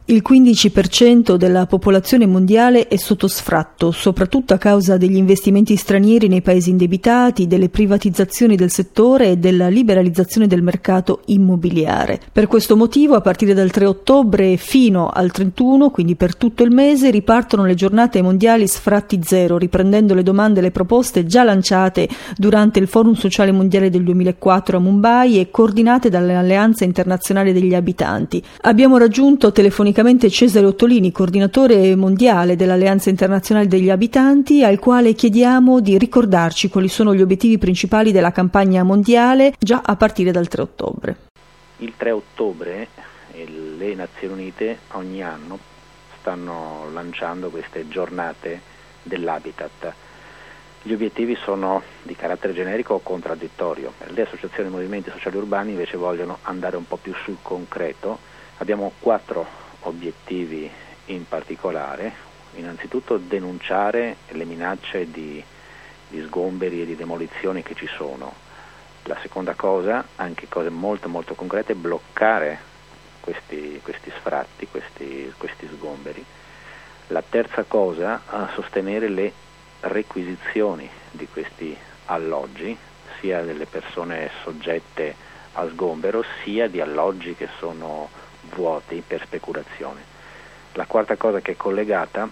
Il 15% della popolazione mondiale è sotto sfratto, soprattutto a causa degli investimenti stranieri nei paesi indebitati, delle privatizzazioni del settore e della liberalizzazione del mercato immobiliare. Per questo motivo, a partire dal 3 ottobre fino al 31, quindi per tutto il mese, ripartono le giornate mondiali Sfratti Zero, riprendendo le domande e le proposte già lanciate durante il Forum Sociale Mondiale del 2004 a Mumbai e coordinate dall'Alleanza Internazionale degli Abitanti. Abbiamo raggiunto telefonicamente Cesare Ottolini, coordinatore mondiale dell'Alleanza Internazionale degli Abitanti, al quale chiediamo di ricordarci quali sono gli obiettivi principali della campagna mondiale già a partire dal 3 ottobre. Il 3 ottobre le Nazioni Unite ogni anno stanno lanciando queste giornate dell'habitat. Gli obiettivi sono di carattere generico o contraddittorio. Le associazioni e movimenti sociali urbani invece vogliono andare un po' più sul concreto. Abbiamo 4 obiettivi in particolare. Innanzitutto denunciare le minacce di sgomberi e di demolizioni che ci sono. La seconda cosa, anche cose molto molto concrete, bloccare questi sfratti, questi sgomberi. La terza cosa, sostenere le requisizioni di questi alloggi, sia delle persone soggette a sgombero, sia di alloggi che sono vuoti per speculazione. La quarta cosa che è collegata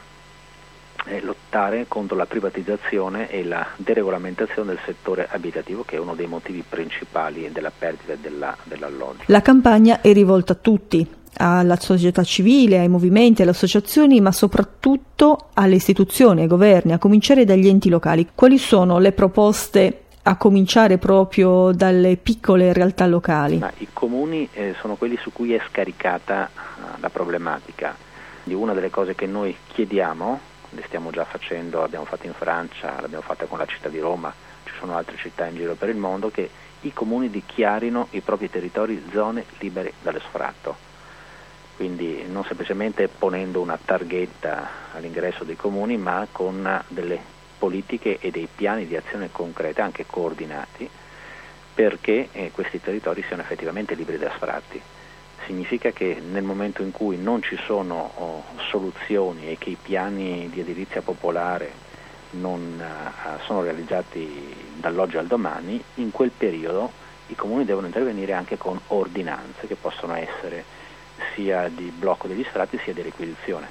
è lottare contro la privatizzazione e la deregolamentazione del settore abitativo, che è uno dei motivi principali della perdita dell'alloggio. La campagna è rivolta a tutti, alla società civile, ai movimenti, alle associazioni, ma soprattutto alle istituzioni, ai governi, a cominciare dagli enti locali. Quali sono le proposte a cominciare proprio dalle piccole realtà locali? I comuni sono quelli su cui è scaricata la problematica. Una delle cose che noi chiediamo, le stiamo già facendo, l'abbiamo fatto in Francia, l'abbiamo fatta con la città di Roma, ci sono altre città in giro per il mondo, che i comuni dichiarino i propri territori zone libere dallo sfratto. Quindi non semplicemente ponendo una targhetta all'ingresso dei comuni, ma con delle politiche e dei piani di azione concreta, anche coordinati, perché questi territori siano effettivamente liberi da sfratti. Significa che nel momento in cui non ci sono soluzioni e che i piani di edilizia popolare non sono realizzati dall'oggi al domani, in quel periodo i comuni devono intervenire anche con ordinanze che possono essere sia di blocco degli sfratti sia di requisizione.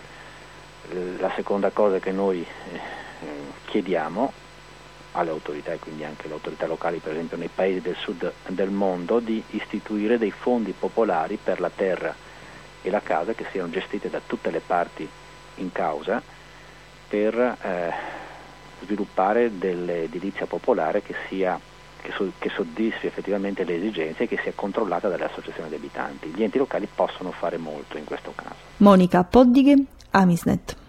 La seconda cosa che noi chiediamo alle autorità, e quindi anche alle autorità locali, per esempio nei paesi del sud del mondo, di istituire dei fondi popolari per la terra e la casa che siano gestite da tutte le parti in causa, per sviluppare dell'edilizia popolare che soddisfi effettivamente le esigenze e che sia controllata dalle associazioni di abitanti. Gli enti locali possono fare molto in questo caso. Monica Poddighe, Amisnet.